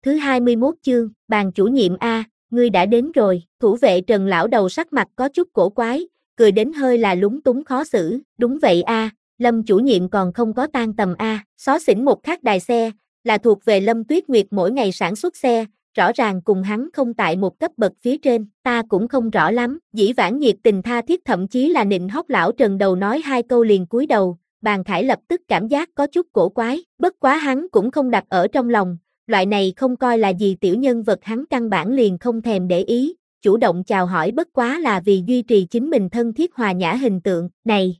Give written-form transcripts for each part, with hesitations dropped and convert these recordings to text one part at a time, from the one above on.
Thứ 21 chương, bàn chủ nhiệm A, ngươi đã đến rồi. Thủ vệ Trần lão đầu sắc mặt có chút cổ quái, cười đến hơi là lúng túng khó xử. Đúng vậy A, Lâm chủ nhiệm còn không có tan tầm A. Xó xỉnh một khắc đài xe, là thuộc về Lâm Tuyết Nguyệt mỗi ngày sản xuất xe, rõ ràng cùng hắn không tại một cấp bậc phía trên, ta cũng không rõ lắm. Dĩ vãng nhiệt tình tha thiết thậm chí là nịnh hót lão Trần đầu nói hai câu liền cúi đầu, Bàn Khải lập tức cảm giác có chút cổ quái, bất quá hắn cũng không đặt ở trong lòng, loại này không coi là gì tiểu nhân vật hắn căn bản liền không thèm để ý, chủ động chào hỏi bất quá là vì duy trì chính mình thân thiết hòa nhã hình tượng. Này,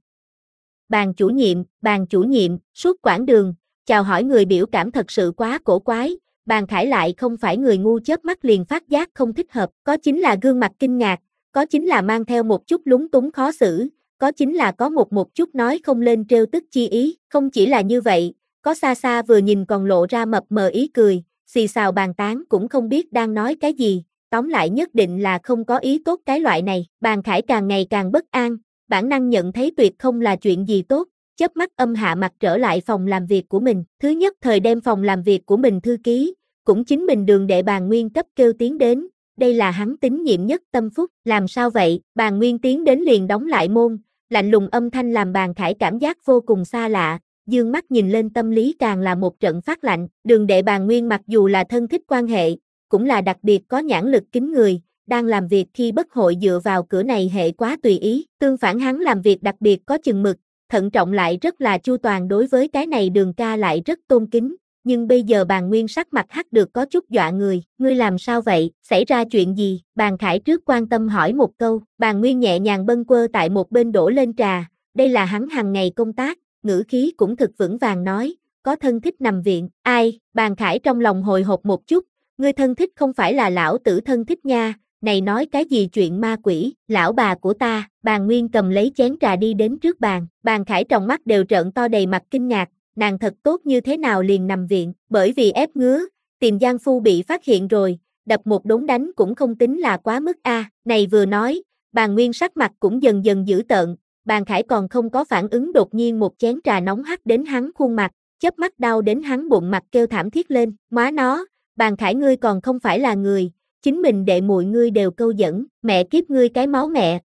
bàn chủ nhiệm, suốt quãng đường, chào hỏi người biểu cảm thật sự quá cổ quái. Bàn Khải lại không phải người ngu chớp mắt liền phát giác không thích hợp, có chính là gương mặt kinh ngạc, có chính là mang theo một chút lúng túng khó xử, có chính là có một chút nói không lên trêu tức chi ý, không chỉ là như vậy, có xa xa vừa nhìn còn lộ ra mập mờ ý cười, xì xào bàn tán cũng không biết đang nói cái gì, tóm lại nhất định là không có ý tốt cái loại này. Bàn Khải càng ngày càng bất an, bản năng nhận thấy tuyệt không là chuyện gì tốt, chớp mắt âm hạ mặt trở lại phòng làm việc của mình, thứ nhất thời đem phòng làm việc của mình thư ký, cũng chính mình Đường đệ Bàn Nguyên cấp kêu tiến đến, đây là hắn tín nhiệm nhất tâm phúc. Làm sao vậy? Bàn Nguyên tiến đến liền đóng lại môn, lạnh lùng âm thanh làm Bàn Khải cảm giác vô cùng xa lạ, dương mắt nhìn lên tâm lý càng là một trận phát lạnh. Đường đệ Bàn Nguyên mặc dù là thân thích quan hệ, cũng là đặc biệt có nhãn lực kính người, đang làm việc khi bất hội dựa vào cửa này hệ quá tùy ý, tương phản hắn làm việc đặc biệt có chừng mực, thận trọng lại rất là chu toàn, đối với cái này Đường ca lại rất tôn kính. Nhưng bây giờ Bàn Nguyên sắc mặt hắc được có chút dọa người, ngươi làm sao vậy, xảy ra chuyện gì? Bàn Khải trước quan tâm hỏi một câu, Bàn Nguyên nhẹ nhàng bâng quơ tại một bên đổ lên trà, đây là hắn hàng ngày công tác, ngữ khí cũng thực vững vàng nói, có thân thích nằm viện. Ai? Bàn Khải trong lòng hồi hộp một chút, ngươi thân thích không phải là lão tử thân thích nha, này nói cái gì chuyện ma quỷ, lão bà của ta. Bàn Nguyên cầm lấy chén trà đi đến trước bàn, Bàn Khải trong mắt đều trợn to đầy mặt kinh ngạc, nàng thật tốt như thế nào liền nằm viện, bởi vì ép ngứa, tìm giang phu bị phát hiện rồi, đập một đốn đánh cũng không tính là quá mức a. Này vừa nói, Bàn Nguyên sắc mặt cũng dần dần dữ tợn, Bàn Khải còn không có phản ứng đột nhiên một chén trà nóng hắt đến hắn khuôn mặt, chớp mắt đau đến hắn bụng mặt kêu thảm thiết lên, má nó, Bàn Khải ngươi còn không phải là người, chính mình đệ muội ngươi đều câu dẫn, mẹ kiếp ngươi cái máu mẹ.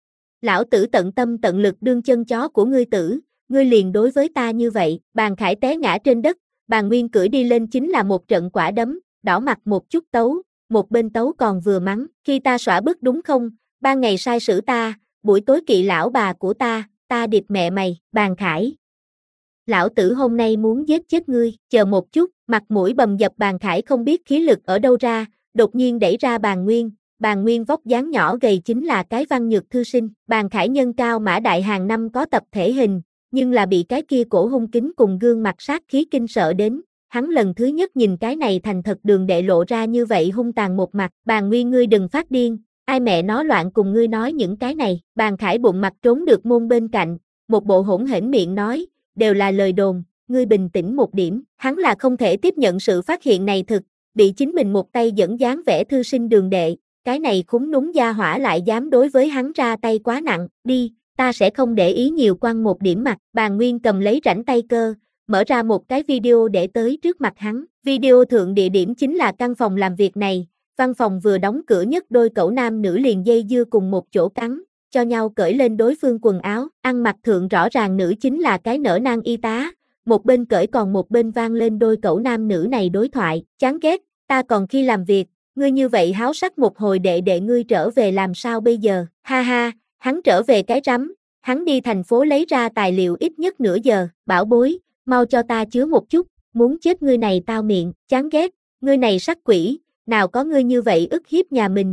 Lão tử tận tâm tận lực đương chân chó của ngươi tử, ngươi liền đối với ta như vậy. Bàn Khải té ngã trên đất, Bàn Nguyên cưỡi đi lên chính là một trận quả đấm, đỏ mặt một chút tấu, một bên tấu còn vừa mắng, khi ta xõa bức đúng không, ban ngày sai sử ta, buổi tối kỵ lão bà của ta điệp mẹ mày. Bàn Khải, lão tử hôm nay muốn giết chết ngươi, chờ một chút, mặt mũi bầm dập Bàn Khải không biết khí lực ở đâu ra, đột nhiên đẩy ra Bàn Nguyên vóc dáng nhỏ gầy chính là cái văn nhược thư sinh, Bàn Khải nhân cao mã đại hàng năm có tập thể hình, nhưng là bị cái kia cổ hung kính cùng gương mặt sát khí kinh sợ đến, hắn lần thứ nhất nhìn cái này thành thật Đường đệ lộ ra như vậy hung tàn một mặt. Bàn Nguyên ngươi đừng phát điên, ai mẹ nó loạn cùng ngươi nói những cái này. Bàn Khải bụng mặt trốn được môn bên cạnh, một bộ hỗn hển miệng nói, đều là lời đồn, ngươi bình tĩnh một điểm. Hắn là không thể tiếp nhận sự phát hiện này thực, bị chính mình một tay dẫn dáng vẻ thư sinh Đường đệ, cái này khúng núng gia hỏa lại dám đối với hắn ra tay quá nặng, đi, ta sẽ không để ý nhiều, quăng một điểm mặt. Bàn Nguyên cầm lấy rảnh tay cơ, mở ra một cái video để tới trước mặt hắn, video thượng địa điểm chính là căn phòng làm việc này, văn phòng vừa đóng cửa nhất đôi cẩu nam nữ liền dây dưa cùng một chỗ cắn, cho nhau cởi lên đối phương quần áo, ăn mặc thượng rõ ràng nữ chính là cái nở nang y tá, một bên cởi còn một bên vang lên đôi cẩu nam nữ này đối thoại, chán ghét, ta còn khi làm việc, ngươi như vậy háo sắc một hồi đệ ngươi trở về làm sao bây giờ, ha ha, hắn trở về cái rắm, hắn đi thành phố lấy ra tài liệu ít nhất nửa giờ, bảo bối, mau cho ta chứa một chút, muốn chết ngươi này tao miệng, chán ghét, ngươi này sắc quỷ, nào có ngươi như vậy ức hiếp nhà mình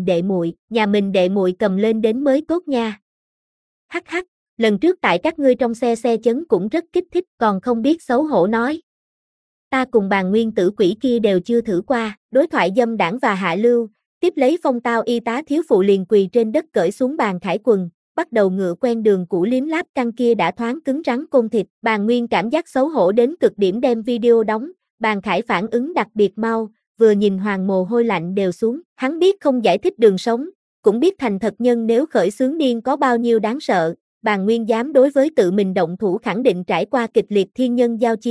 đệ muội cầm lên đến mới tốt nha. Hắc hắc, lần trước tại các ngươi trong xe chấn cũng rất kích thích, còn không biết xấu hổ nói. Ta cùng Bàn Nguyên tử quỷ kia đều chưa thử qua, đối thoại dâm đảng và hạ lưu, tiếp lấy phong tao y tá thiếu phụ liền quỳ trên đất cởi xuống Bàn Khải quần, bắt đầu ngựa quen đường cũ liếm láp căn kia đã thoáng cứng rắn côn thịt. Bàn Nguyên cảm giác xấu hổ đến cực điểm đem video đóng, Bàn Khải phản ứng đặc biệt mau, vừa nhìn hoàng mồ hôi lạnh đều xuống, hắn biết không giải thích đường sống, cũng biết thành thật nhân nếu khởi xướng điên có bao nhiêu đáng sợ, Bàn Nguyên dám đối với tự mình động thủ khẳng định trải qua kịch liệt thiên nhân giao chiến,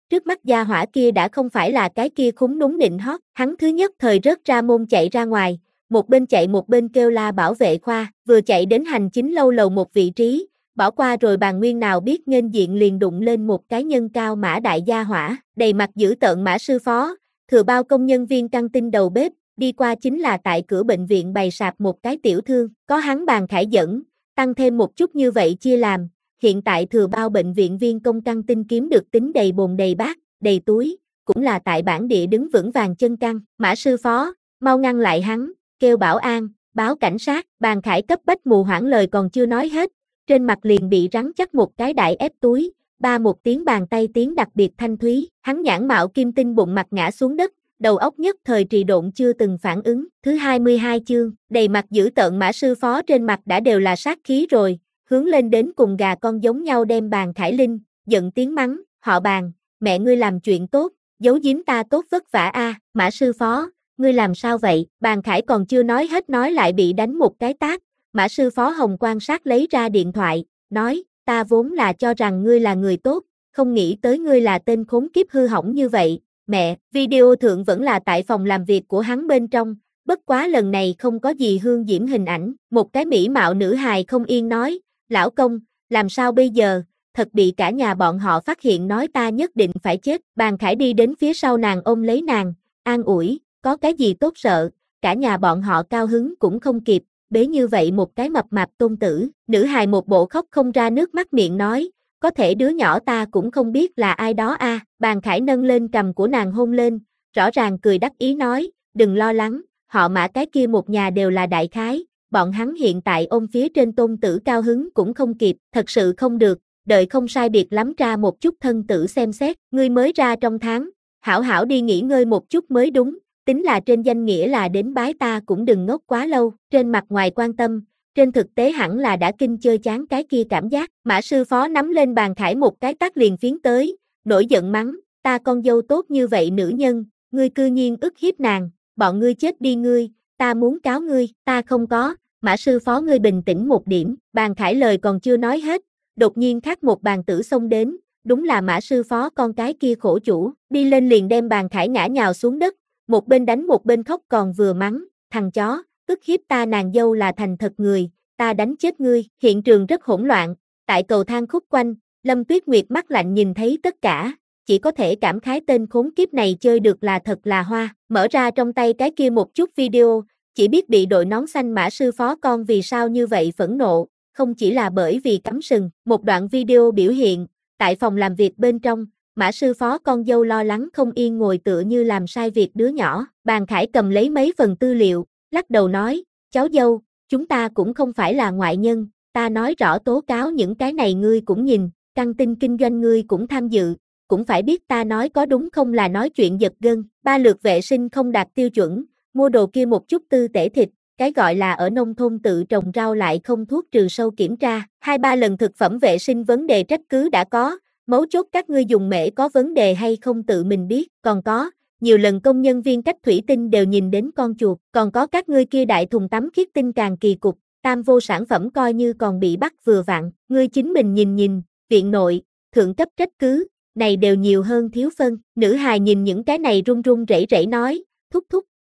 trước mắt gia hỏa kia đã không phải là cái kia khúng núm nịnh hót, hắn thứ nhất thời rớt ra môn chạy ra ngoài, một bên chạy một bên kêu la bảo vệ khoa, vừa chạy đến hành chính lâu lầu một vị trí, bỏ qua rồi bàn nguyên nào biết nghênh diện liền đụng lên một cái nhân cao mã đại gia hỏa, đầy mặt dữ tợn Mã sư phó, thừa bao công nhân viên căng tin đầu bếp, đi qua chính là tại cửa bệnh viện bày sạp một cái tiểu thương, có hắn bàn khải dẫn, tăng thêm một chút như vậy chia làm, hiện tại thừa bao bệnh viện viên công căng tin kiếm được tính đầy bồn đầy bát, đầy túi, cũng là tại bản địa đứng vững vàng chân căng, Mã sư phó, mau ngăn lại hắn, kêu bảo an, báo cảnh sát, bàn khải cấp bách mù hoảng lời còn chưa nói hết, trên mặt liền bị rắn chắc một cái đại ép túi, ba một tiếng bàn tay tiếng đặc biệt thanh thúy, hắn nhãn mạo kim tinh bụng mặt ngã xuống đất, đầu óc nhất thời trì độn chưa từng phản ứng, thứ 22 chương, đầy mặt dữ tợn Mã sư phó trên mặt đã đều là sát khí rồi, hướng lên đến cùng gà con giống nhau đem bàn khải linh, giận tiếng mắng, họ bàn, mẹ ngươi làm chuyện tốt, giấu giếm ta tốt vất vả a, Mã sư phó, ngươi làm sao vậy, bàn khải còn chưa nói hết nói lại bị đánh một cái tát, Mã sư phó Hồng quan sát lấy ra điện thoại, nói, ta vốn là cho rằng ngươi là người tốt, không nghĩ tới ngươi là tên khốn kiếp hư hỏng như vậy, mẹ, video thượng vẫn là tại phòng làm việc của hắn bên trong, bất quá lần này không có gì hương diễm hình ảnh, một cái mỹ mạo nữ hài không yên nói, lão công, làm sao bây giờ, thật bị cả nhà bọn họ phát hiện nói ta nhất định phải chết, bàn khải đi đến phía sau nàng ôm lấy nàng, an ủi, có cái gì tốt sợ, cả nhà bọn họ cao hứng cũng không kịp, bế như vậy một cái mập mạp tôn tử, nữ hài một bộ khóc không ra nước mắt miệng nói, có thể đứa nhỏ ta cũng không biết là ai đó a, bàn khải nâng lên cằm của nàng hôn lên, rõ ràng cười đắc ý nói, đừng lo lắng, họ Mã cái kia một nhà đều là đại khái, bọn hắn hiện tại ôm phía trên tôn tử cao hứng cũng không kịp, thật sự không được, đợi không sai biệt lắm ra một chút thân tử xem xét, ngươi mới ra trong tháng, hảo hảo đi nghỉ ngơi một chút mới đúng, tính là trên danh nghĩa là đến bái ta cũng đừng ngốc quá lâu, trên mặt ngoài quan tâm, trên thực tế hẳn là đã kinh chơi chán cái kia cảm giác, Mã sư phó nắm lên bàn khải một cái tát liền phiến tới, nổi giận mắng, ta con dâu tốt như vậy nữ nhân, ngươi cư nhiên ức hiếp nàng, bọn ngươi chết đi ngươi, ta muốn cáo ngươi, ta không có, Mã sư phó ngươi bình tĩnh một điểm, bàn khải lời còn chưa nói hết, đột nhiên khác một bàn tử xông đến, đúng là Mã sư phó con cái kia khổ chủ, đi lên liền đem bàn khải ngã nhào xuống đất, một bên đánh một bên khóc còn vừa mắng, thằng chó, ức hiếp ta nàng dâu là thành thật người, ta đánh chết ngươi, hiện trường rất hỗn loạn, tại cầu thang khúc quanh, Lâm Tuyết Nguyệt mắt lạnh nhìn thấy tất cả, chỉ có thể cảm khái tên khốn kiếp này chơi được là thật là hoa, mở ra trong tay cái kia một chút video, chỉ biết bị đội nón xanh Mã sư phó con vì sao như vậy phẫn nộ, không chỉ là bởi vì cắm sừng, một đoạn video biểu hiện, tại phòng làm việc bên trong, Mã sư phó con dâu lo lắng không yên ngồi tựa như làm sai việc đứa nhỏ, bàn khải cầm lấy mấy phần tư liệu, lắc đầu nói, cháu dâu, chúng ta cũng không phải là ngoại nhân, ta nói rõ tố cáo những cái này ngươi cũng nhìn, căng tin kinh doanh ngươi cũng tham dự, cũng phải biết ta nói có đúng không là nói chuyện giật gân, ba lượt vệ sinh không đạt tiêu chuẩn, mua đồ kia một chút tư tể thịt, cái gọi là ở nông thôn tự trồng rau lại không thuốc trừ sâu kiểm tra, 2-3 lần thực phẩm vệ sinh vấn đề trách cứ đã có, mấu chốt các ngươi dùng mễ có vấn đề hay không tự mình biết, còn có, nhiều lần công nhân viên cách thủy tinh đều nhìn đến con chuột, còn có các ngươi kia đại thùng tắm khiết tinh càng kỳ cục, tam vô sản phẩm coi như còn bị bắt vừa vặn, ngươi chính mình nhìn, viện nội, thượng cấp trách cứ, này đều nhiều hơn thiếu phân, nữ hài nhìn những cái này run run rẩy rẩy nói, thúc,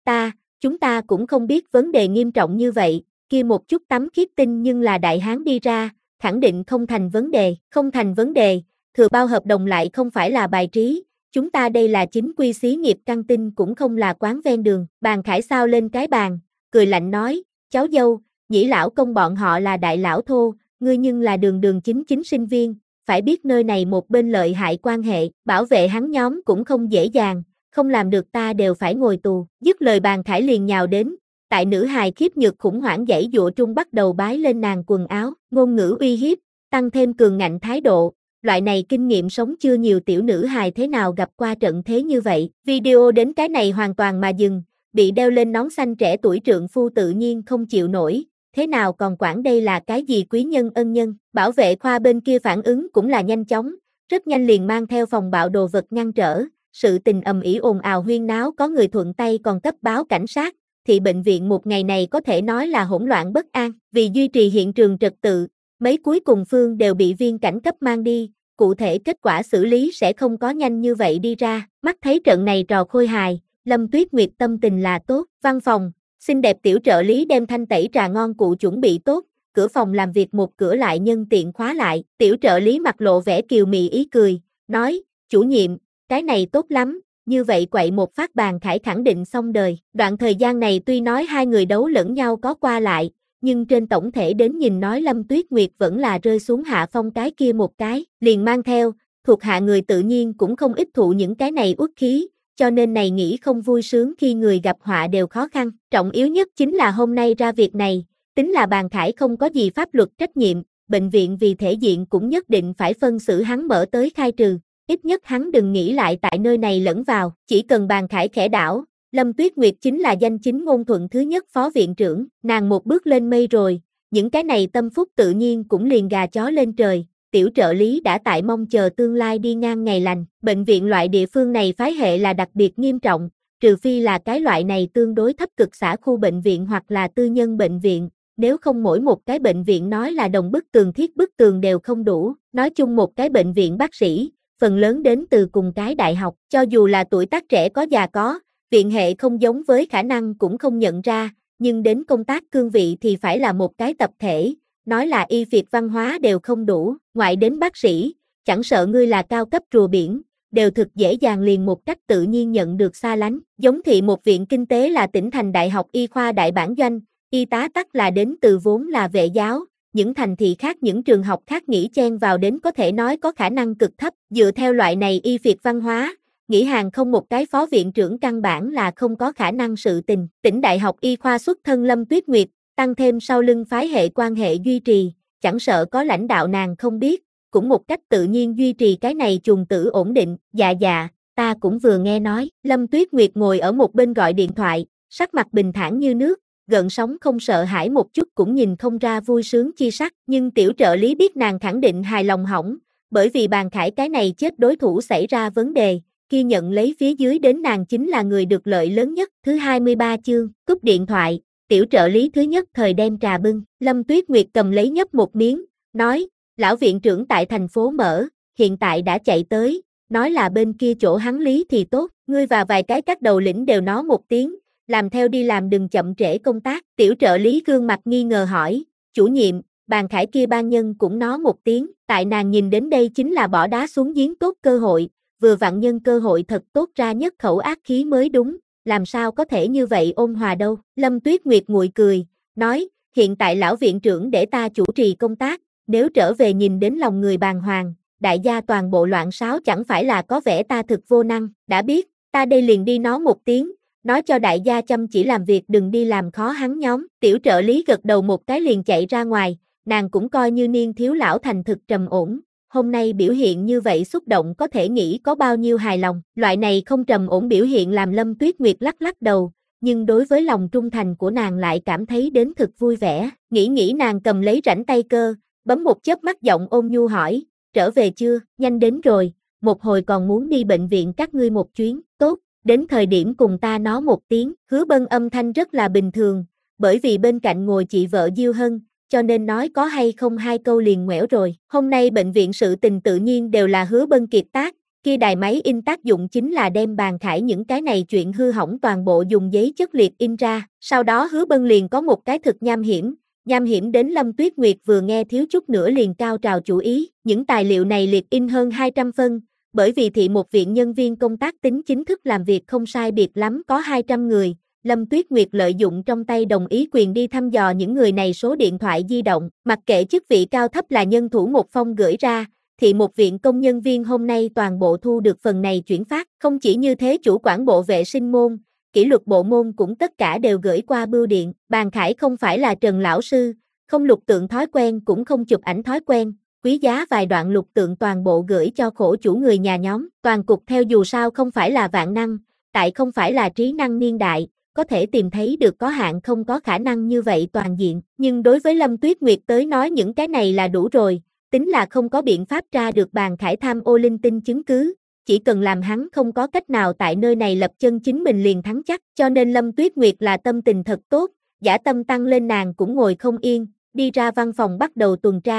chúng ta cũng không biết vấn đề nghiêm trọng như vậy, kia một chút tắm khiết tinh nhưng là đại hán đi ra, khẳng định không thành vấn đề, thừa bao hợp đồng lại không phải là bài trí, chúng ta đây là chính quy xí nghiệp căng tin cũng không là quán ven đường, bàn khải sao lên cái bàn, cười lạnh nói, cháu dâu, nhĩ lão công bọn họ là đại lão thô, ngươi nhưng là đường chính sinh viên, phải biết nơi này một bên lợi hại quan hệ, bảo vệ hắn nhóm cũng không dễ dàng, không làm được ta đều phải ngồi tù, dứt lời bàn khải liền nhào đến, tại nữ hài khiếp nhược khủng hoảng giãy giụa trung bắt đầu bái lên nàng quần áo, ngôn ngữ uy hiếp, tăng thêm cường ngạnh thái độ, loại này kinh nghiệm sống chưa nhiều tiểu nữ hài thế nào gặp qua trận thế như vậy, video đến cái này hoàn toàn mà dừng, bị đeo lên nón xanh trẻ tuổi trượng phu tự nhiên không chịu nổi, thế nào còn quản đây là cái gì quý nhân ân nhân, bảo vệ khoa bên kia phản ứng cũng là nhanh chóng, rất nhanh liền mang theo phòng bạo đồ vật ngăn trở, sự tình ầm ĩ ồn ào huyên náo có người thuận tay còn cấp báo cảnh sát, thì bệnh viện một ngày này có thể nói là hỗn loạn bất an, vì duy trì hiện trường trật tự, mấy cuối cùng phương đều bị viên cảnh cấp mang đi, cụ thể kết quả xử lý sẽ không có nhanh như vậy đi ra. Mắt thấy trận này trò khôi hài, Lâm Tuyết Nguyệt tâm tình là tốt. Văn phòng, xinh đẹp tiểu trợ lý đem thanh tẩy trà ngon cụ chuẩn bị tốt, cửa phòng làm việc một cửa lại nhân tiện khóa lại. Tiểu trợ lý mặt lộ vẻ kiều mị ý cười, nói, chủ nhiệm, cái này tốt lắm, như vậy quậy một phát Bàn Khải khẳng định xong đời. Đoạn thời gian này tuy nói hai người đấu lẫn nhau có qua lại, nhưng trên tổng thể đến nhìn nói Lâm Tuyết Nguyệt vẫn là rơi xuống hạ phong cái kia một cái, liền mang theo, thuộc hạ người tự nhiên cũng không ít thụ những cái này uất khí, cho nên này nghĩ không vui sướng khi người gặp họa đều khó khăn. Trọng yếu nhất chính là hôm nay ra việc này, tính là Bàn Khải không có gì pháp luật trách nhiệm, bệnh viện vì thể diện cũng nhất định phải phân xử hắn mở tới khai trừ, ít nhất hắn đừng nghĩ lại tại nơi này lẫn vào, chỉ cần Bàn Khải khẽ đảo. Lâm Tuyết Nguyệt chính là danh chính ngôn thuận thứ nhất phó viện trưởng, nàng một bước lên mây rồi, những cái này tâm phúc tự nhiên cũng liền gà chó lên trời. Tiểu trợ lý đã tại mong chờ tương lai đi ngang ngày lành. Bệnh viện loại địa phương này phái hệ là đặc biệt nghiêm trọng, trừ phi là cái loại này tương đối thấp cực xã khu bệnh viện hoặc là tư nhân bệnh viện, nếu không mỗi một cái bệnh viện nói là đồng bức tường thiết bức tường đều không đủ. Nói chung một cái bệnh viện bác sĩ, phần lớn đến từ cùng cái đại học, cho dù là tuổi tác trẻ có già có, viện hệ không giống với khả năng cũng không nhận ra, nhưng đến công tác cương vị thì phải là một cái tập thể, nói là y việt văn hóa đều không đủ, ngoại đến bác sĩ, chẳng sợ ngươi là cao cấp rùa biển, đều thực dễ dàng liền một cách tự nhiên nhận được xa lánh. Giống thị một viện kinh tế là tỉnh thành đại học y khoa đại bản doanh, y tá tắc là đến từ vốn là vệ giáo, những thành thị khác những trường học khác nghĩ chen vào đến có thể nói có khả năng cực thấp, dựa theo loại này y việt văn hóa. Nghĩ hàng không một cái phó viện trưởng căn bản là không có khả năng sự tình. Tỉnh đại học y khoa xuất thân Lâm Tuyết Nguyệt, tăng thêm sau lưng phái hệ quan hệ duy trì, chẳng sợ có lãnh đạo nàng không biết, cũng một cách tự nhiên duy trì cái này trùng tử ổn định. Dạ, ta cũng vừa nghe nói. Lâm Tuyết Nguyệt ngồi ở một bên gọi điện thoại, sắc mặt bình thản như nước, gợn sóng không sợ hãi một chút cũng nhìn không ra vui sướng chi sắc, nhưng tiểu trợ lý biết nàng khẳng định hài lòng hỏng, bởi vì Bàn Khải cái này chết đối thủ xảy ra vấn đề. Khi nhận lấy phía dưới đến nàng chính là người được lợi lớn nhất. Thứ 23 chương, cúp điện thoại, tiểu trợ lý thứ nhất thời đem trà bưng, Lâm Tuyết Nguyệt cầm lấy nhấp một miếng, nói, lão viện trưởng tại thành phố mở, hiện tại đã chạy tới, nói là bên kia chỗ hắn lý thì tốt, ngươi và vài cái các đầu lĩnh đều nói một tiếng, làm theo đi làm đừng chậm trễ công tác. Tiểu trợ lý gương mặt nghi ngờ hỏi, chủ nhiệm, Bàn Khải kia ban nhân cũng nói một tiếng, tại nàng nhìn đến đây chính là bỏ đá xuống giếng tốt cơ hội. Vừa vặn nhân cơ hội thật tốt ra nhất khẩu ác khí mới đúng, làm sao có thể như vậy ôn hòa đâu. Lâm Tuyết Nguyệt nguội cười, nói, hiện tại lão viện trưởng để ta chủ trì công tác, nếu trở về nhìn đến lòng người bàng hoàng, đại gia toàn bộ loạn sáo chẳng phải là có vẻ ta thực vô năng. Đã biết, ta đây liền đi nói một tiếng, nói cho đại gia chăm chỉ làm việc đừng đi làm khó hắn nhóm. Tiểu trợ lý gật đầu một cái liền chạy ra ngoài, nàng cũng coi như niên thiếu lão thành thực trầm ổn. Hôm nay biểu hiện như vậy xúc động có thể nghĩ có bao nhiêu hài lòng. Loại này không trầm ổn biểu hiện làm Lâm Tuyết Nguyệt lắc lắc đầu, nhưng đối với lòng trung thành của nàng lại cảm thấy đến thực vui vẻ. Nghĩ nàng cầm lấy rảnh tay cơ, bấm một chớp mắt giọng ôn nhu hỏi, trở về chưa, nhanh đến rồi, một hồi còn muốn đi bệnh viện các ngươi một chuyến, tốt, đến thời điểm cùng ta nói một tiếng. Hứa Bân âm thanh rất là bình thường, bởi vì bên cạnh ngồi chị vợ Diêu Hân, cho nên nói có hay không hai câu liền ngoẻo rồi. Hôm nay bệnh viện sự tình tự nhiên đều là Hứa Bân kiệt tác, kia đài máy in tác dụng chính là đem Bàn Khải những cái này chuyện hư hỏng toàn bộ dùng giấy chất liệt in ra. Sau đó Hứa Bân liền có một cái thực nham hiểm đến Lâm Tuyết Nguyệt vừa nghe thiếu chút nữa liền cao trào chủ ý. Những tài liệu này liệt in hơn 200 phân, bởi vì thị một viện nhân viên công tác tính chính thức làm việc không sai biệt lắm có 200 người. Lâm Tuyết Nguyệt lợi dụng trong tay đồng ý quyền đi thăm dò những người này số điện thoại di động, mặc kệ chức vị cao thấp là nhân thủ một phong gửi ra, thì một viện công nhân viên hôm nay toàn bộ thu được phần này chuyển phát. Không chỉ như thế, chủ quản bộ vệ sinh môn, kỷ luật bộ môn cũng tất cả đều gửi qua bưu điện. Bàn Khải không phải là Trần lão sư, không lục tượng thói quen cũng không chụp ảnh thói quen, quý giá vài đoạn lục tượng toàn bộ gửi cho khổ chủ người nhà nhóm. Toàn cục theo dù sao không phải là vạn năng, tại không phải là trí năng niên đại, có thể tìm thấy được có hạn không có khả năng như vậy toàn diện, nhưng đối với Lâm Tuyết Nguyệt tới nói những cái này là đủ rồi, tính là không có biện pháp tra được Bàn Khải tham ô linh tinh chứng cứ, chỉ cần làm hắn không có cách nào tại nơi này lập chân chính mình liền thắng chắc, cho nên Lâm Tuyết Nguyệt là tâm tình thật tốt, dã tâm tăng lên nàng cũng ngồi không yên, đi ra văn phòng bắt đầu tuần tra,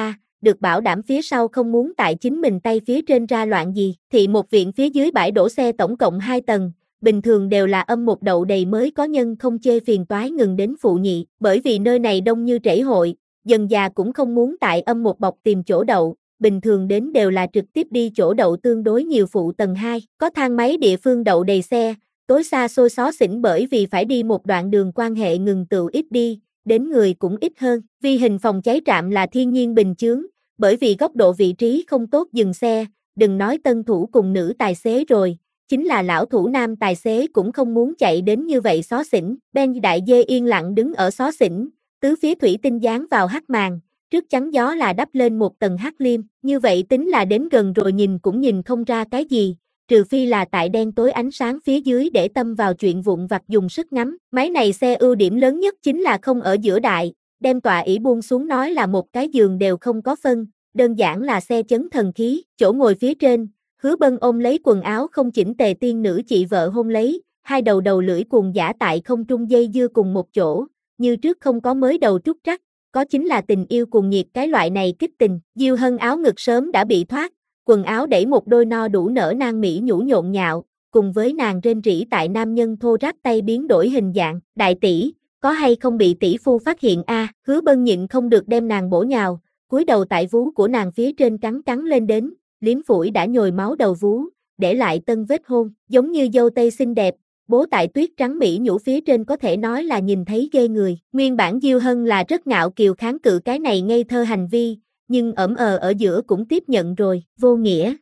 được bảo đảm phía sau không muốn tại chính mình tay phía trên ra loạn gì. Thị một viện phía dưới bãi đổ xe tổng cộng 2 tầng, bình thường đều là âm một đậu đầy mới có nhân không chê phiền toái ngừng đến phụ nhị, bởi vì nơi này đông như trễ hội, dần già cũng không muốn tại âm một bọc tìm chỗ đậu, bình thường đến đều là trực tiếp đi chỗ đậu tương đối nhiều phụ tầng 2, có thang máy địa phương đậu đầy xe, tối xa xôi xó xỉnh bởi vì phải đi một đoạn đường quan hệ ngừng tựu ít đi, đến người cũng ít hơn, vi hình phòng cháy trạm là thiên nhiên bình chướng, bởi vì góc độ vị trí không tốt dừng xe, đừng nói tân thủ cùng nữ tài xế rồi, chính là lão thủ nam tài xế cũng không muốn chạy đến như vậy xó xỉnh. Ben đại dê yên lặng đứng ở xó xỉnh, tứ phía thủy tinh dán vào hắc màn, trước chắn gió là đắp lên một tầng hắc liêm, như vậy tính là đến gần rồi nhìn cũng nhìn không ra cái gì, trừ phi là tại đen tối ánh sáng phía dưới để tâm vào chuyện vụn vặt dùng sức ngắm. Máy này xe ưu điểm lớn nhất chính là không ở giữa đại, đem tọa ỷ buông xuống nói là một cái giường đều không có phân, đơn giản là xe chấn thần khí, chỗ ngồi phía trên, Hứa Bân ôm lấy quần áo không chỉnh tề tiên nữ chị vợ hôn lấy, hai đầu đầu lưỡi cuồng giả tại không trung dây dưa cùng một chỗ, như trước không có mới đầu trúc trắc, có chính là tình yêu cuồng nhiệt cái loại này kích tình. Diêu Hân áo ngực sớm đã bị thoát, quần áo đẩy một đôi no đủ nở nang mỹ nhũ nhộn nhạo, cùng với nàng rên rỉ tại nam nhân thô ráp tay biến đổi hình dạng. Đại tỷ, có hay không bị tỷ phu phát hiện a? Hứa Bân nhịn không được đem nàng bổ nhào, cúi đầu tại vú của nàng phía trên cắn lên đến, liếm phủi đã nhồi máu đầu vú, để lại tân vết hôn, giống như dâu tây xinh đẹp, bố tại tuyết trắng mỹ nhũ phía trên có thể nói là nhìn thấy ghê người. Nguyên bản Diêu Hân là rất ngạo kiều kháng cự cái này ngây thơ hành vi, nhưng ở giữa cũng tiếp nhận rồi, vô nghĩa.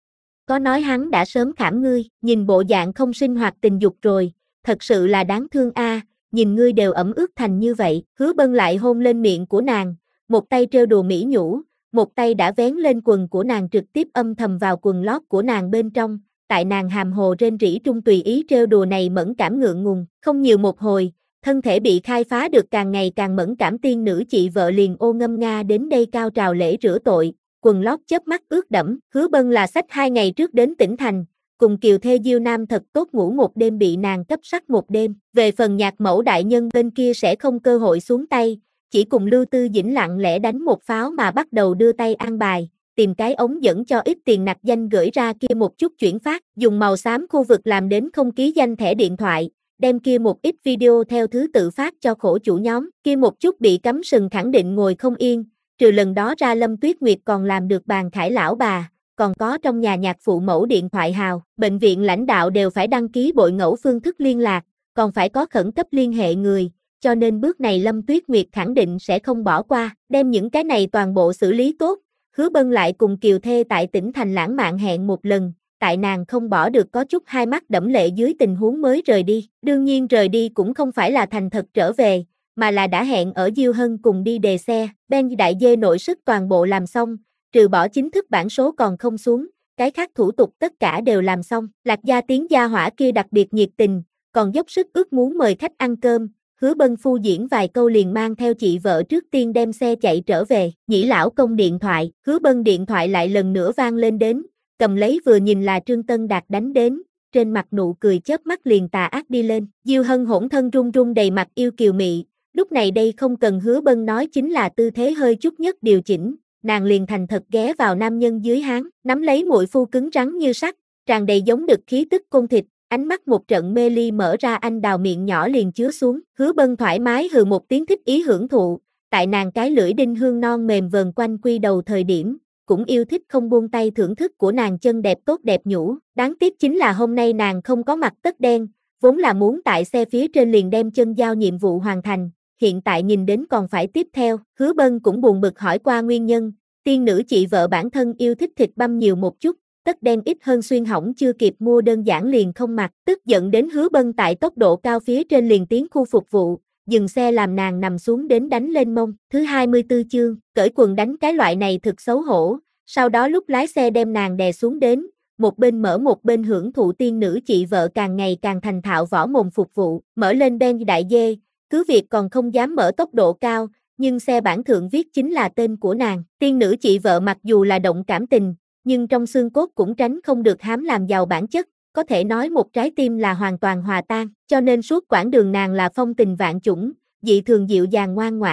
Có nói hắn đã sớm khảm ngươi, nhìn bộ dạng không sinh hoạt tình dục rồi, thật sự là đáng thương a, nhìn ngươi đều ẩm ướt thành như vậy. Hứa Bân lại hôn lên miệng của nàng, một tay trêu đùa mỹ nhũ, một tay đã vén lên quần của nàng trực tiếp âm thầm vào quần lót của nàng bên trong, tại nàng hàm hồ rên rỉ trung tùy ý trêu đùa này mẫn cảm ngượng ngùng, không nhiều một hồi, thân thể bị khai phá được càng ngày càng mẫn cảm tiên nữ chị vợ liền ô ngâm nga đến đây cao trào lễ rửa tội, quần lót chớp mắt ướt đẫm. Hứa Bân là xách 2 ngày trước đến tỉnh thành, cùng kiều thê Diêu Nam thật tốt ngủ một đêm bị nàng cấp sắc một đêm, về phần nhạc mẫu đại nhân bên kia sẽ không cơ hội xuống tay, chỉ cùng Lưu Tư Dĩnh lặng lẽ đánh một pháo mà bắt đầu đưa tay an bài, tìm cái ống dẫn cho ít tiền nặc danh gửi ra kia một chút chuyển phát, dùng màu xám khu vực làm đến không ký danh thẻ điện thoại, đem kia một ít video theo thứ tự phát cho khổ chủ nhóm, kia một chút bị cấm sừng khẳng định ngồi không yên, trừ lần đó ra Lâm Tuyết Nguyệt còn làm được bàn khải lão bà, còn có trong nhà nhạc phụ mẫu điện thoại hào, bệnh viện lãnh đạo đều phải đăng ký bội ngẫu phương thức liên lạc, còn phải có khẩn cấp liên hệ người. Cho nên bước này Lâm Tuyết Nguyệt khẳng định sẽ không bỏ qua, đem những cái này toàn bộ xử lý tốt, Hứa Bân lại cùng kiều thê tại tỉnh thành lãng mạn hẹn một lần, tại nàng không bỏ được có chút hai mắt đẫm lệ dưới tình huống mới rời đi, đương nhiên rời đi cũng không phải là thành thật trở về, mà là đã hẹn ở Diêu Hân cùng đi đề xe. Ben đại dê nội sức toàn bộ làm xong, trừ bỏ chính thức bản số còn không xuống, cái khác thủ tục tất cả đều làm xong, Lạc Gia tiếng gia hỏa kia đặc biệt nhiệt tình, còn dốc sức ước muốn mời khách ăn cơm. Hứa Bân phu diễn vài câu liền mang theo chị vợ trước tiên đem xe chạy trở về, Nhĩ lão công điện thoại, Hứa Bân điện thoại lại lần nữa vang lên đến, cầm lấy vừa nhìn là Trương Tân Đạt đánh đến, trên mặt nụ cười chớp mắt liền tà ác đi lên, Diêu Hân hỗn thân run run đầy mặt yêu kiều mị, lúc này đây không cần Hứa Bân nói chính là tư thế hơi chút nhất điều chỉnh, nàng liền thành thật ghé vào nam nhân dưới háng, nắm lấy muội phu cứng rắn như sắt, tràn đầy giống đực khí tức côn thịt. Ánh mắt một trận mê ly mở ra anh đào miệng nhỏ liền chứa xuống, Hứa Bân thoải mái hừ một tiếng thích ý hưởng thụ, tại nàng cái lưỡi đinh hương non mềm vờn quanh quy đầu thời điểm, cũng yêu thích không buông tay thưởng thức của nàng chân đẹp tốt đẹp nhũ, đáng tiếc chính là hôm nay nàng không có mặt tất đen, vốn là muốn tại xe phía trên liền đem chân giao nhiệm vụ hoàn thành, hiện tại nhìn đến còn phải tiếp theo, Hứa Bân cũng buồn bực hỏi qua nguyên nhân, tiên nữ chị vợ bản thân yêu thích thịt băm nhiều một chút, tất đen ít hơn xuyên hỏng chưa kịp mua đơn giản liền không mặc, tức giận đến Hứa Bân tại tốc độ cao phía trên liền tiến khu phục vụ, dừng xe làm nàng nằm xuống đến đánh lên mông. Thứ 24 chương, cởi quần đánh cái loại này thực xấu hổ, sau đó lúc lái xe đem nàng đè xuống đến, một bên mở một bên hưởng thụ tiên nữ chị vợ càng ngày càng thành thạo võ mồm phục vụ, mở lên Ben đại dê, cứ việc còn không dám mở tốc độ cao, nhưng xe bản thượng viết chính là tên của nàng, tiên nữ chị vợ mặc dù là động cảm tình, nhưng trong xương cốt cũng tránh không được hám làm giàu bản chất, có thể nói một trái tim là hoàn toàn hòa tan, cho nên suốt quãng đường nàng là phong tình vạn chủng, dị thường dịu dàng ngoan ngoãn,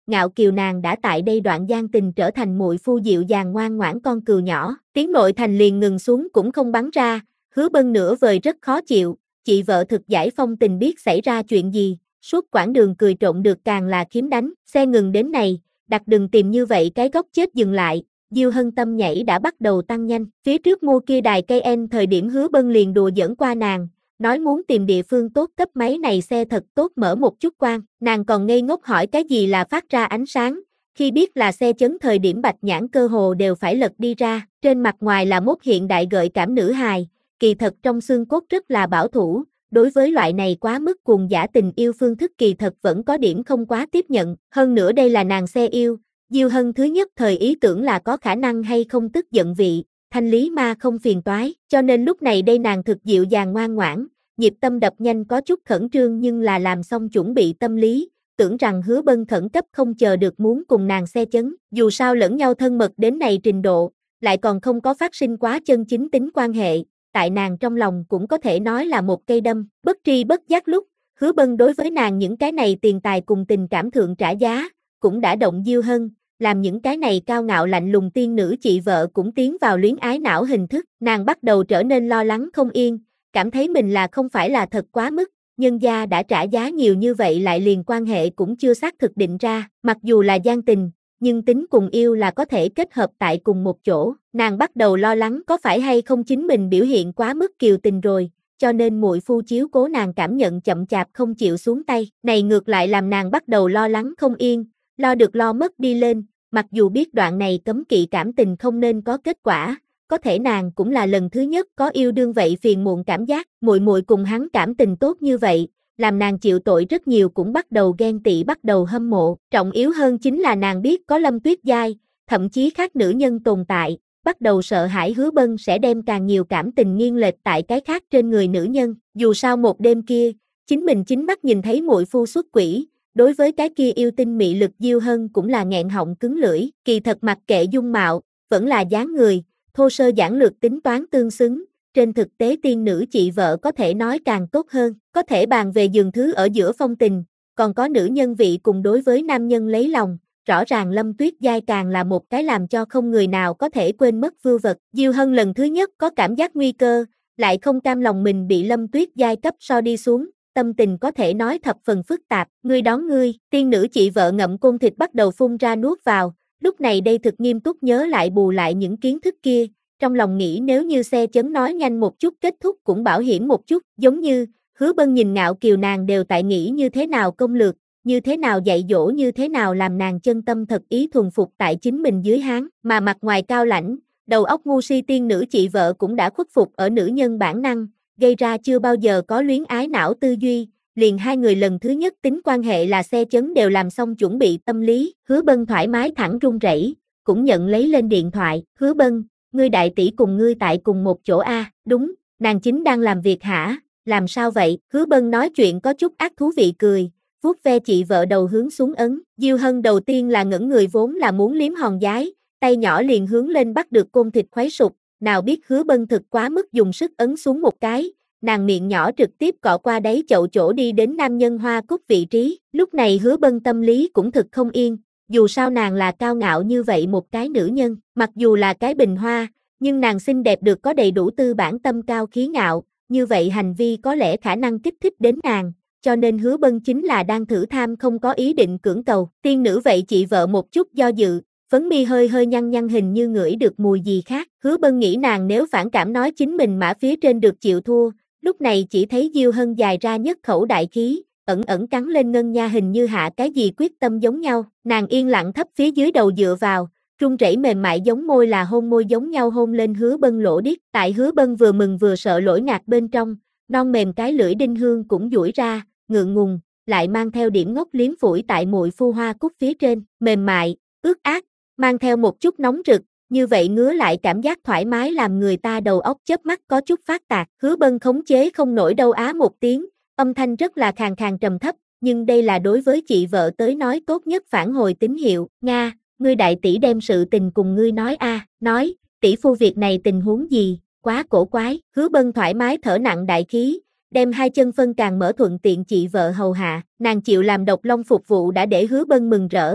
ngạo kiều nàng đã tại đây đoạn gian tình trở thành muội phu dịu dàng ngoan ngoãn con cừu nhỏ, tiếng nội thành liền ngừng xuống cũng không bắn ra, Hứa Bân nửa vời rất khó chịu, chị vợ thực giải phong tình biết xảy ra chuyện gì, suốt quãng đường cười trộn được càng là khiếm đánh, xe ngừng đến này, đặt đừng tìm như vậy cái góc chết dừng lại. Diêu Hân tâm nhảy đã bắt đầu tăng nhanh, phía trước mua kia đài cây N thời điểm Hứa Bân liền đùa giỡn qua nàng, nói muốn tìm địa phương tốt cấp máy này xe thật tốt mở một chút quang, nàng còn ngây ngốc hỏi cái gì là phát ra ánh sáng, khi biết là xe chấn thời điểm bạch nhãn cơ hồ đều phải lật đi ra, trên mặt ngoài là mốt hiện đại gợi cảm nữ hài, kỳ thật trong xương cốt rất là bảo thủ, đối với loại này quá mức cuồng dã tình yêu phương thức kỳ thật vẫn có điểm không quá tiếp nhận, hơn nữa đây là nàng xe yêu. Diêu Hân thứ nhất thời ý tưởng là có khả năng hay không tức giận vị, thanh lý ma không phiền toái, cho nên lúc này đây nàng thực dịu dàng ngoan ngoãn, nhịp tâm đập nhanh có chút khẩn trương nhưng là làm xong chuẩn bị tâm lý, tưởng rằng Hứa Bân khẩn cấp không chờ được muốn cùng nàng xe chấn, dù sao lẫn nhau thân mật đến này trình độ, lại còn không có phát sinh quá chân chính tính quan hệ, tại nàng trong lòng cũng có thể nói là một cây đâm, bất tri bất giác lúc, Hứa Bân đối với nàng những cái này tiền tài cùng tình cảm thượng trả giá, cũng đã động Diêu Hân, làm những cái này cao ngạo lạnh lùng tiên nữ chị vợ cũng tiến vào luyến ái não hình thức, nàng bắt đầu trở nên lo lắng không yên, cảm thấy mình là không phải là thật quá mức, nhân gia đã trả giá nhiều như vậy lại liền quan hệ cũng chưa xác thực định ra, mặc dù là gian tình, nhưng tính cùng yêu là có thể kết hợp tại cùng một chỗ, nàng bắt đầu lo lắng có phải hay không chính mình biểu hiện quá mức kiều tình rồi, cho nên muội phu chiếu cố nàng cảm nhận chậm chạp không chịu xuống tay, này ngược lại làm nàng bắt đầu lo lắng không yên, lo được lo mất đi lên, mặc dù biết đoạn này cấm kỵ cảm tình không nên có kết quả, có thể nàng cũng là lần thứ nhất có yêu đương vậy phiền muộn cảm giác, muội muội cùng hắn cảm tình tốt như vậy, làm nàng chịu tội rất nhiều cũng bắt đầu ghen tị bắt đầu hâm mộ, trọng yếu hơn chính là nàng biết có Lâm Tuyết Giai, thậm chí khác nữ nhân tồn tại, bắt đầu sợ hãi Hứa Bân sẽ đem càng nhiều cảm tình nghiêng lệch tại cái khác trên người nữ nhân, dù sao một đêm kia, chính mình chính mắt nhìn thấy muội phu xuất quỷ. Đối với cái kia yêu tinh mị lực Diêu Hân cũng là nghẹn họng cứng lưỡi, kỳ thật mặc kệ dung mạo, vẫn là dáng người, thô sơ giản lược tính toán tương xứng, trên thực tế tiên nữ chị vợ có thể nói càng tốt hơn, có thể bàn về giường thứ ở giữa phong tình, còn có nữ nhân vị cùng đối với nam nhân lấy lòng, rõ ràng Lâm Tuyết Giai càng là một cái làm cho không người nào có thể quên mất vưu vật. Diêu Hân lần thứ nhất có cảm giác nguy cơ, lại không cam lòng mình bị Lâm Tuyết Giai cấp so đi xuống. Tâm tình có thể nói thập phần phức tạp, ngươi đón ngươi, tiên nữ chị vợ ngậm côn thịt bắt đầu phun ra nuốt vào, lúc này đây thực nghiêm túc nhớ lại bù lại những kiến thức kia, trong lòng nghĩ nếu như xe chấn nói nhanh một chút kết thúc cũng bảo hiểm một chút, giống như, Hứa Bân nhìn ngạo kiều nàng đều tại nghĩ như thế nào công lược, như thế nào dạy dỗ như thế nào làm nàng chân tâm thật ý thuần phục tại chính mình dưới háng, mà mặt ngoài cao lãnh, đầu óc ngu si tiên nữ chị vợ cũng đã khuất phục ở nữ nhân bản năng, gây ra chưa bao giờ có luyến ái não tư duy, liền hai người lần thứ nhất tính quan hệ là xe chấn đều làm xong chuẩn bị tâm lý, Hứa Bân thoải mái thẳng run rẩy, cũng nhận lấy lên điện thoại, Hứa Bân, ngươi đại tỷ cùng ngươi tại cùng một chỗ a, đúng, nàng chính đang làm việc hả, làm sao vậy, Hứa Bân nói chuyện có chút ác thú vị cười, vuốt ve chị vợ đầu hướng xuống ấn, Diêu Hân đầu tiên là ngẩn người vốn là muốn liếm hòn giái, tay nhỏ liền hướng lên bắt được côn thịt khoái sụp, nào biết Hứa Bân thực quá mức dùng sức ấn xuống một cái, nàng miệng nhỏ trực tiếp cọ qua đáy chậu chỗ đi đến nam nhân hoa cúc vị trí, lúc này Hứa Bân tâm lý cũng thực không yên, dù sao nàng là cao ngạo như vậy một cái nữ nhân, mặc dù là cái bình hoa, nhưng nàng xinh đẹp được có đầy đủ tư bản tâm cao khí ngạo, như vậy hành vi có lẽ khả năng kích thích đến nàng, cho nên Hứa Bân chính là đang thử tham không có ý định cưỡng cầu, tiên nữ vậy chị vợ một chút do dự, phấn mi hơi hơi nhăn nhăn hình như ngửi được mùi gì khác, Hứa Bân nghĩ nàng nếu phản cảm nói chính mình mã phía trên được chịu thua, lúc này chỉ thấy Diêu Hân dài ra nhất khẩu đại khí, ẩn ẩn cắn lên ngân nha hình như hạ cái gì quyết tâm giống nhau, nàng yên lặng thấp phía dưới đầu dựa vào, run rẩy mềm mại giống môi là hôn môi giống nhau hôn lên Hứa Bân lỗ điếc, tại Hứa Bân vừa mừng vừa sợ lỗi ngạc bên trong, non mềm cái lưỡi đinh hương cũng duỗi ra, ngượng ngùng, lại mang theo điểm ngốc liếm phủi tại muội phu hoa cúc phía trên, mềm mại, ướt át, mang theo một chút nóng rực, như vậy ngứa lại cảm giác thoải mái làm người ta đầu óc chớp mắt có chút phát tạc, Hứa Bân khống chế không nổi đâu á một tiếng, âm thanh rất là khàn khàn trầm thấp, nhưng đây là đối với chị vợ tới nói tốt nhất phản hồi tín hiệu, Nga, ngươi đại tỷ đem sự tình cùng ngươi nói a, nói, tỷ phu việc này tình huống gì, quá cổ quái, Hứa Bân thoải mái thở nặng đại khí, đem hai chân phân càng mở thuận tiện chị vợ hầu hạ, nàng chịu làm độc long phục vụ đã để Hứa Bân mừng rỡ,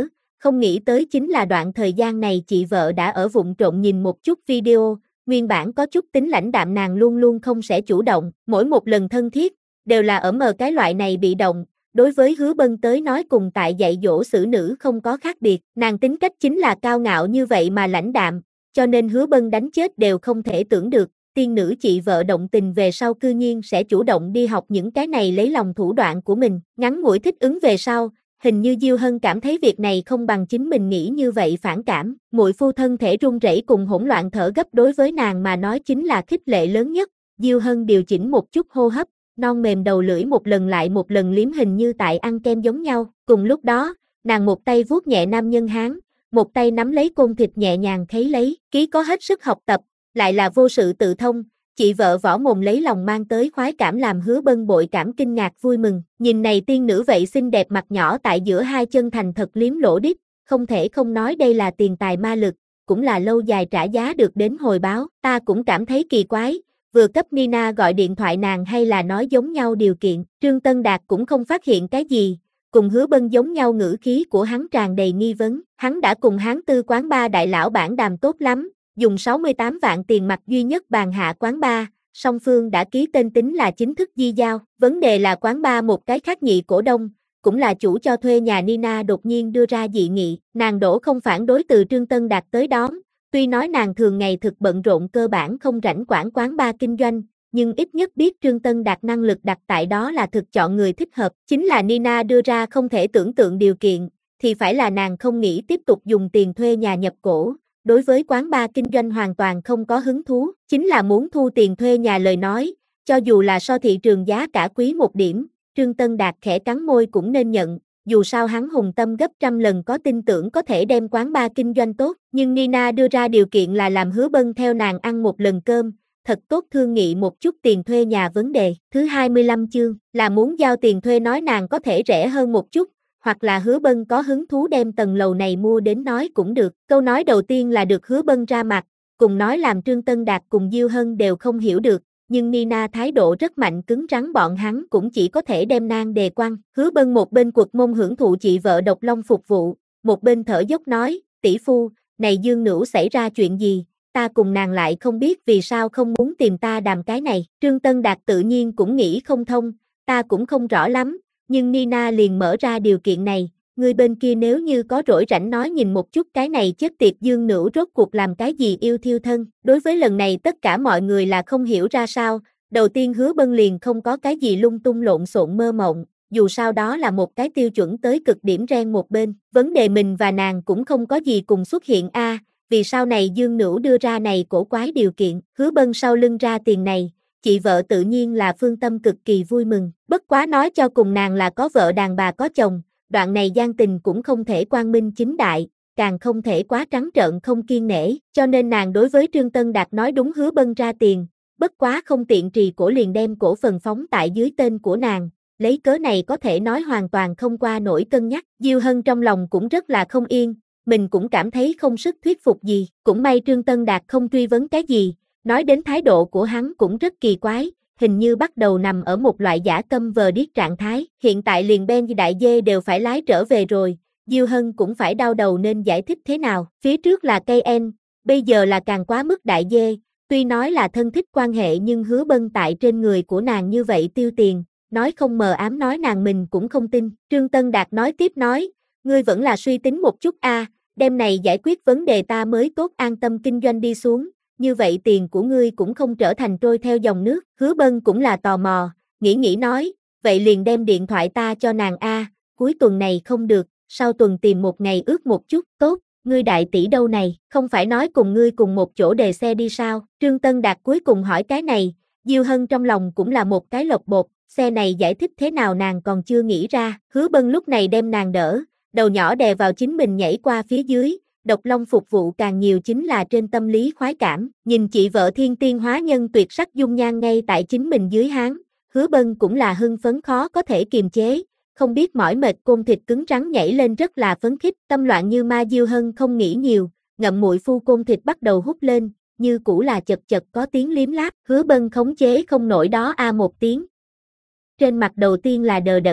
Không nghĩ tới chính là đoạn thời gian này chị vợ đã ở vụng trộm nhìn một chút video, nguyên bản có chút tính lãnh đạm nàng luôn luôn không sẽ chủ động, mỗi một lần thân thiết, đều là ở mờ cái loại này bị động. Đối với Hứa Bân tới nói cùng tại dạy dỗ xử nữ không có khác biệt, nàng tính cách chính là cao ngạo như vậy mà lãnh đạm, cho nên Hứa Bân đánh chết đều không thể tưởng được, tiên nữ chị vợ động tình về sau cư nhiên sẽ chủ động đi học những cái này lấy lòng thủ đoạn của mình, ngắn ngủi thích ứng về sau, hình như Diêu Hân cảm thấy việc này không bằng chính mình nghĩ như vậy phản cảm, muội phu thân thể run rẩy cùng hỗn loạn thở gấp đối với nàng mà nói chính là khích lệ lớn nhất, Diêu Hân điều chỉnh một chút hô hấp, non mềm đầu lưỡi một lần lại một lần liếm hình như tại ăn kem giống nhau, cùng lúc đó, nàng một tay vuốt nhẹ nam nhân háng, một tay nắm lấy côn thịt nhẹ nhàng thấy lấy, ký có hết sức học tập, lại là vô sự tự thông, chị vợ võ mồm lấy lòng mang tới khoái cảm làm Hứa Bân bội cảm kinh ngạc vui mừng, nhìn này tiên nữ vậy xinh đẹp mặt nhỏ tại giữa hai chân thành thật liếm lỗ đít, không thể không nói đây là tiền tài ma lực, cũng là lâu dài trả giá được đến hồi báo, ta cũng cảm thấy kỳ quái, vừa cấp Nina gọi điện thoại nàng hay là nói giống nhau điều kiện, Trương Tân Đạt cũng không phát hiện cái gì, cùng Hứa Bân giống nhau ngữ khí của hắn tràn đầy nghi vấn, hắn đã cùng Hán Tư quán ba đại lão bản đàm tốt lắm, dùng 68 vạn tiền mặt duy nhất bàn hạ quán ba, song phương đã ký tên tính là chính thức di giao, vấn đề là quán ba một cái khác nhị cổ đông, cũng là chủ cho thuê nhà Nina đột nhiên đưa ra dị nghị, nàng đổ không phản đối từ Trương Tân Đạt tới đón, tuy nói nàng thường ngày thực bận rộn cơ bản không rảnh quản quán ba kinh doanh, nhưng ít nhất biết Trương Tân Đạt năng lực đặt tại đó là thực chọn người thích hợp, chính là Nina đưa ra không thể tưởng tượng điều kiện, thì phải là nàng không nghĩ tiếp tục dùng tiền thuê nhà nhập cổ. Đối với quán bar kinh doanh hoàn toàn không có hứng thú, chính là muốn thu tiền thuê nhà lời nói, cho dù là so thị trường giá cả quý một điểm, Trương Tân Đạt khẽ cắn môi cũng nên nhận, dù sao hắn hùng tâm gấp trăm lần có tin tưởng có thể đem quán bar kinh doanh tốt, nhưng Nina đưa ra điều kiện là làm Hứa Bân theo nàng ăn một lần cơm, thật tốt thương nghị một chút tiền thuê nhà vấn đề. Thứ 25 chương là muốn giao tiền thuê nói nàng có thể rẻ hơn một chút, hoặc là Hứa Bân có hứng thú đem tầng lầu này mua đến nói cũng được. Câu nói đầu tiên là được Hứa Bân ra mặt, cùng nói làm Trương Tân Đạt cùng Diêu Hân đều không hiểu được, nhưng Nina thái độ rất mạnh cứng rắn bọn hắn cũng chỉ có thể đem nang đề quăng. Hứa Bân một bên quật mông hưởng thụ chị vợ độc long phục vụ, một bên thở dốc nói, tỷ phu, này Dương Nữu xảy ra chuyện gì, ta cùng nàng lại không biết vì sao không muốn tìm ta đàm cái này. Trương Tân Đạt tự nhiên cũng nghĩ không thông, ta cũng không rõ lắm. Nhưng Nina liền mở ra điều kiện này, người bên kia nếu như có rỗi rảnh nói nhìn một chút cái này chết tiệt Dương Nữu rốt cuộc làm cái gì yêu thiêu thân. Đối với lần này tất cả mọi người là không hiểu ra sao, đầu tiên Hứa Bân liền không có cái gì lung tung lộn xộn mơ mộng, dù sao đó là một cái tiêu chuẩn tới cực điểm ren một bên, vấn đề mình và nàng cũng không có gì cùng xuất hiện vì sau này Dương Nữu đưa ra này cổ quái điều kiện, Hứa Bân sau lưng ra tiền này. Chị vợ tự nhiên là phương tâm cực kỳ vui mừng, bất quá nói cho cùng nàng là có vợ đàn bà có chồng, đoạn này gian tình cũng không thể quang minh chính đại, càng không thể quá trắng trợn không kiêng nể, cho nên nàng đối với Trương Tân Đạt nói đúng Hứa Bân ra tiền, bất quá không tiện trì cổ liền đem cổ phần phóng tại dưới tên của nàng, lấy cớ này có thể nói hoàn toàn không qua nổi cân nhắc, Diêu Hân trong lòng cũng rất là không yên, mình cũng cảm thấy không sức thuyết phục gì, cũng may Trương Tân Đạt không truy vấn cái gì. Nói đến thái độ của hắn cũng rất kỳ quái, hình như bắt đầu nằm ở một loại giả câm vờ điếc trạng thái, hiện tại liền Ben đại dê đều phải lái trở về rồi, Diêu Hân cũng phải đau đầu nên giải thích thế nào, phía trước là cây en, bây giờ là càng quá mức đại dê, tuy nói là thân thích quan hệ nhưng Hứa Bân tại trên người của nàng như vậy tiêu tiền, nói không mờ ám nói nàng mình cũng không tin, Trương Tân Đạt nói tiếp nói, ngươi vẫn là suy tính một chút đêm này giải quyết vấn đề ta mới tốt an tâm kinh doanh đi xuống. Như vậy tiền của ngươi cũng không trở thành trôi theo dòng nước, Hứa Bân cũng là tò mò, nghĩ nói, vậy liền đem điện thoại ta cho nàng cuối tuần này không được, sau tuần tìm một ngày ước một chút, tốt, ngươi đại tỷ đâu này, không phải nói cùng ngươi cùng một chỗ đề xe đi sao, Trương Tân Đạt cuối cùng hỏi cái này, Diêu Hân trong lòng cũng là một cái lột bột, xe này giải thích thế nào nàng còn chưa nghĩ ra, Hứa Bân lúc này đem nàng đỡ, đầu nhỏ đè vào chính mình nhảy qua phía dưới. Độc long phục vụ càng nhiều chính là trên tâm lý khoái cảm, nhìn chị vợ thiên tiên hóa nhân tuyệt sắc dung nhan ngay tại chính mình dưới háng, Hứa Bân cũng là hưng phấn khó có thể kiềm chế, không biết mỏi mệt côn thịt cứng rắn nhảy lên rất là phấn khích, tâm loạn như ma Diêu Hân không nghĩ nhiều, ngậm muội phu côn thịt bắt đầu hút lên, như cũ là chật chật có tiếng liếm láp, Hứa Bân khống chế không nổi đó một tiếng. Trên mặt đầu tiên là đờ đẫn,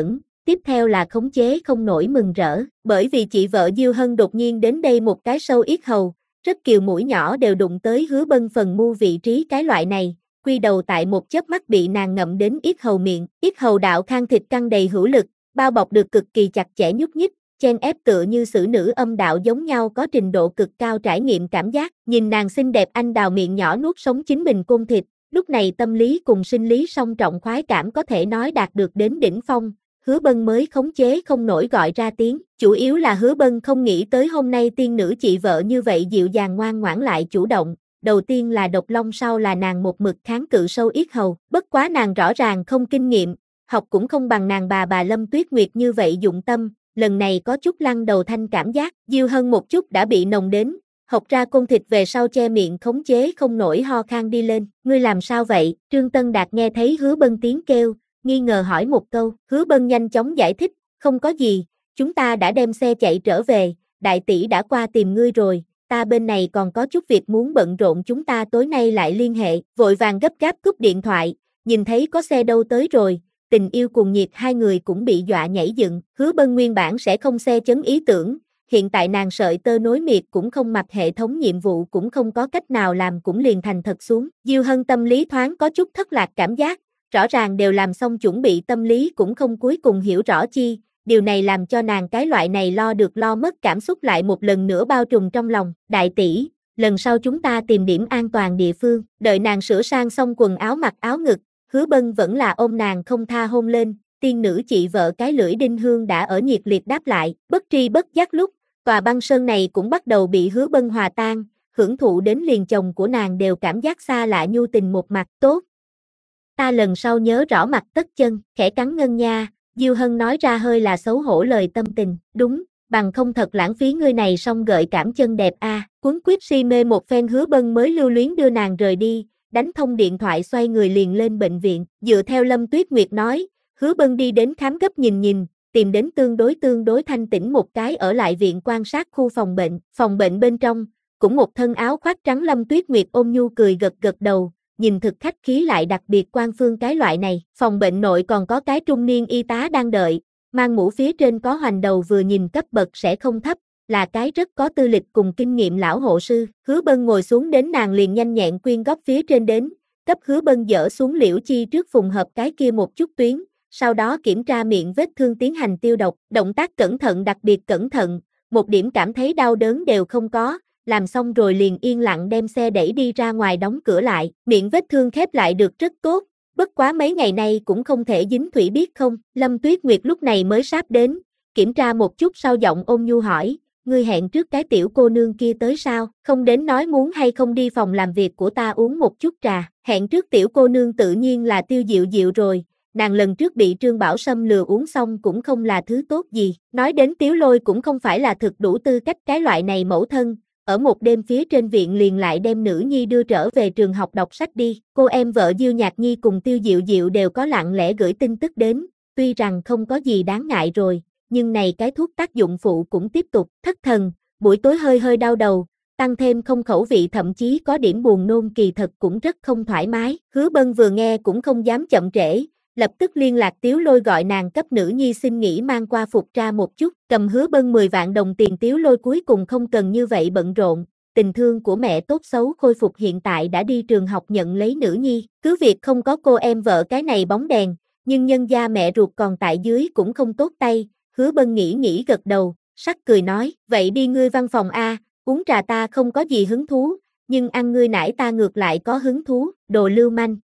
tiếp theo là khống chế không nổi mừng rỡ, bởi vì chị vợ Diêu Hân đột nhiên đến đây một cái sâu yết hầu, rất kiều mũi nhỏ đều đụng tới Hứa Bân phần mu vị trí cái loại này, quy đầu tại một chớp mắt bị nàng ngậm đến yết hầu miệng, yết hầu đạo khang thịt căng đầy hữu lực, bao bọc được cực kỳ chặt chẽ nhúc nhích, chen ép tựa như xử nữ âm đạo giống nhau có trình độ cực cao trải nghiệm cảm giác, nhìn nàng xinh đẹp anh đào miệng nhỏ nuốt sống chính mình côn thịt, lúc này tâm lý cùng sinh lý song trọng khoái cảm có thể nói đạt được đến đỉnh phong, Hứa Bân mới khống chế không nổi gọi ra tiếng, chủ yếu là Hứa Bân không nghĩ tới hôm nay tiên nữ chị vợ như vậy dịu dàng ngoan ngoãn lại chủ động, đầu tiên là độc long sau là nàng một mực kháng cự sâu yết hầu, bất quá nàng rõ ràng không kinh nghiệm, học cũng không bằng nàng bà Lâm Tuyết Nguyệt như vậy dụng tâm, lần này có chút lăn đầu thanh cảm giác, Diêu Hân một chút đã bị nồng đến, học ra côn thịt về sau che miệng khống chế không nổi ho khan đi lên, ngươi làm sao vậy? Trương Tân Đạt nghe thấy Hứa Bân tiếng kêu, nghi ngờ hỏi một câu, Hứa Bân nhanh chóng giải thích, không có gì, chúng ta đã đem xe chạy trở về, đại tỷ đã qua tìm ngươi rồi, ta bên này còn có chút việc muốn bận rộn chúng ta tối nay lại liên hệ, vội vàng gấp gáp cúp điện thoại, nhìn thấy có xe đâu tới rồi, tình yêu cuồng nhiệt hai người cũng bị dọa nhảy dựng, Hứa Bân nguyên bản sẽ không xe chấn ý tưởng, hiện tại nàng sợi tơ nối miệt cũng không mạch hệ thống nhiệm vụ cũng không có cách nào làm cũng liền thành thật xuống, Diêu Hân tâm lý thoáng có chút thất lạc cảm giác, rõ ràng đều làm xong chuẩn bị tâm lý cũng không cuối cùng hiểu rõ chi, điều này làm cho nàng cái loại này lo được lo mất cảm xúc lại một lần nữa bao trùm trong lòng, đại tỷ, lần sau chúng ta tìm điểm an toàn địa phương, đợi nàng sửa sang xong quần áo mặc áo ngực, Hứa Bân vẫn là ôm nàng không tha hôn lên, tiên nữ chị vợ cái lưỡi đinh hương đã ở nhiệt liệt đáp lại, bất tri bất giác lúc, tòa băng sơn này cũng bắt đầu bị Hứa Bân hòa tan, hưởng thụ đến liền chồng của nàng đều cảm giác xa lạ nhu tình một mặt tốt. Ta lần sau nhớ rõ mặt tất chân, khẽ cắn ngân nha, Diêu Hân nói ra hơi là xấu hổ lời tâm tình, đúng, bằng không thật lãng phí ngươi này song gợi cảm chân đẹp a. Cuốn quýt si mê một phen Hứa Bân mới lưu luyến đưa nàng rời đi, đánh thông điện thoại xoay người liền lên bệnh viện, dựa theo Lâm Tuyết Nguyệt nói, Hứa Bân đi đến khám gấp nhìn, tìm đến tương đối thanh tĩnh một cái ở lại viện quan sát khu phòng bệnh bên trong, cũng một thân áo khoác trắng Lâm Tuyết Nguyệt ôm nhu cười gật đầu, nhìn thực khách khí lại đặc biệt quan phương cái loại này, phòng bệnh nội còn có cái trung niên y tá đang đợi, mang mũ phía trên có hoành đầu vừa nhìn cấp bậc sẽ không thấp, là cái rất có tư lịch cùng kinh nghiệm lão hộ sư, Hứa Bân ngồi xuống đến nàng liền nhanh nhẹn quyên góp phía trên đến, cấp Hứa Bân dỡ xuống liễu chi trước phùng hợp cái kia một chút tuyến, sau đó kiểm tra miệng vết thương tiến hành tiêu độc, động tác cẩn thận đặc biệt cẩn thận, một điểm cảm thấy đau đớn đều không có, làm xong rồi liền yên lặng đem xe đẩy đi ra ngoài đóng cửa lại, miệng vết thương khép lại được rất tốt, bất quá mấy ngày nay cũng không thể dính thủy biết không, Lâm Tuyết Nguyệt lúc này mới sáp đến, kiểm tra một chút sau giọng ôn nhu hỏi, ngươi hẹn trước cái tiểu cô nương kia tới sao, không đến nói muốn hay không đi phòng làm việc của ta uống một chút trà, hẹn trước tiểu cô nương tự nhiên là Tiêu Diệu Diệu rồi, nàng lần trước bị Trương Bảo Sâm lừa uống xong cũng không là thứ tốt gì, nói đến Tiếu Lôi cũng không phải là thực đủ tư cách cái loại này mẫu thân, ở một đêm phía trên viện liền lại đem nữ nhi đưa trở về trường học đọc sách đi, cô em vợ Diêu Nhạc Nhi cùng Tiêu Diệu Diệu đều có lặng lẽ gửi tin tức đến, tuy rằng không có gì đáng ngại rồi, nhưng này cái thuốc tác dụng phụ cũng tiếp tục, thất thần, buổi tối hơi đau đầu, tăng thêm không khẩu vị thậm chí có điểm buồn nôn kỳ thật cũng rất không thoải mái, Hứa Bân vừa nghe cũng không dám chậm trễ, lập tức liên lạc Tiếu Lôi gọi nàng cấp nữ nhi xin nghỉ mang qua phục tra một chút, cầm Hứa Bân 10 vạn đồng tiền Tiếu Lôi cuối cùng không cần như vậy bận rộn, tình thương của mẹ tốt xấu khôi phục hiện tại đã đi trường học nhận lấy nữ nhi, cứ việc không có cô em vợ cái này bóng đèn, nhưng nhân gia mẹ ruột còn tại dưới cũng không tốt tay, Hứa Bân nghĩ gật đầu, sắc cười nói, vậy đi ngươi văn phòng a, uống trà ta không có gì hứng thú, nhưng ăn ngươi nải ta ngược lại có hứng thú, đồ lưu manh.